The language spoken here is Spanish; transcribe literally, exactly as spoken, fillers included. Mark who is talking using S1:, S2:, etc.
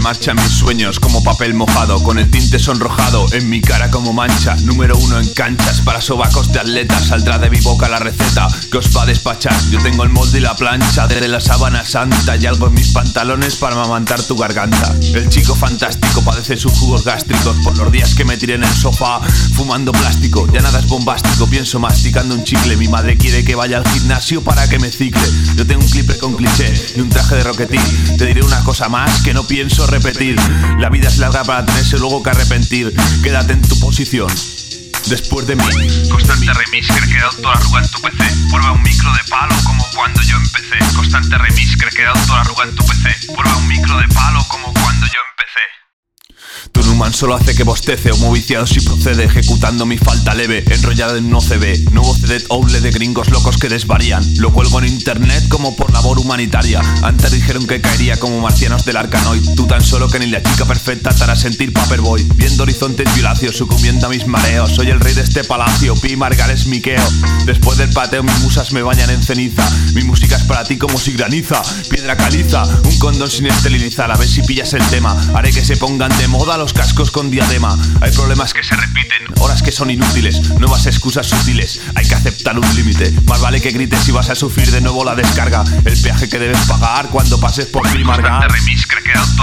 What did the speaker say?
S1: marcha en mis sueños como papel mojado, con el tinte sonrojado en mi cara como mancha. Número uno en canchas para sobacos de atletas, saldrá de mi boca la receta que os va a despachar. Yo tengo el molde y la plancha de la sábana santa y algo en mis pantalones para amamantar tu garganta. El chico fantástico padece sus jugos gástricos por los días que me tiré en el sofá fumando plástico. Ya nada es bombástico, pienso masticando un chicle. Mi madre quiere que vaya al gimnasio para que me cicle. Yo tengo un clipe con cliché y un traje de rocketín. Te diré una cosa más que no pienso repetir: la vida es larga para tenerse luego que arrepentir. Quédate en tu posición después de mí.
S2: Constante remix que he quedado toda la arruga en tu P C. Prueba un micro de palo como cuando yo empecé. Constante remix que he quedado toda la arruga en tu P C. Prueba un micro de palo como cuando yo empecé.
S1: Tu Numan solo hace que bostece, homo viciado si procede, ejecutando mi falta leve, enrollada en un O C B. Nuevo C D Oule de gringos locos que desvarían. Lo cuelgo en internet como por labor humanitaria. Antes dijeron que caería como marcianos del Arcanoid. Tú tan solo que ni la chica perfecta te hará sentir Paperboy. Viendo horizontes violacios, sucumbiendo a mis mareos. Soy el rey de este palacio, Pi Margales Miqueo. Después del pateo mis musas me bañan en ceniza. Mi música es para ti como si graniza, piedra caliza, un condón sin esterilizar. A ver si pillas el tema, haré que se pongan de moda los cascos con diadema. Hay problemas que se repiten, horas que son inútiles, nuevas excusas sutiles. Hay que aceptar un límite, más vale que grites si vas a sufrir de nuevo la descarga. El peaje que debes pagar cuando pases por mi Margar.
S2: Constante remix que he quedado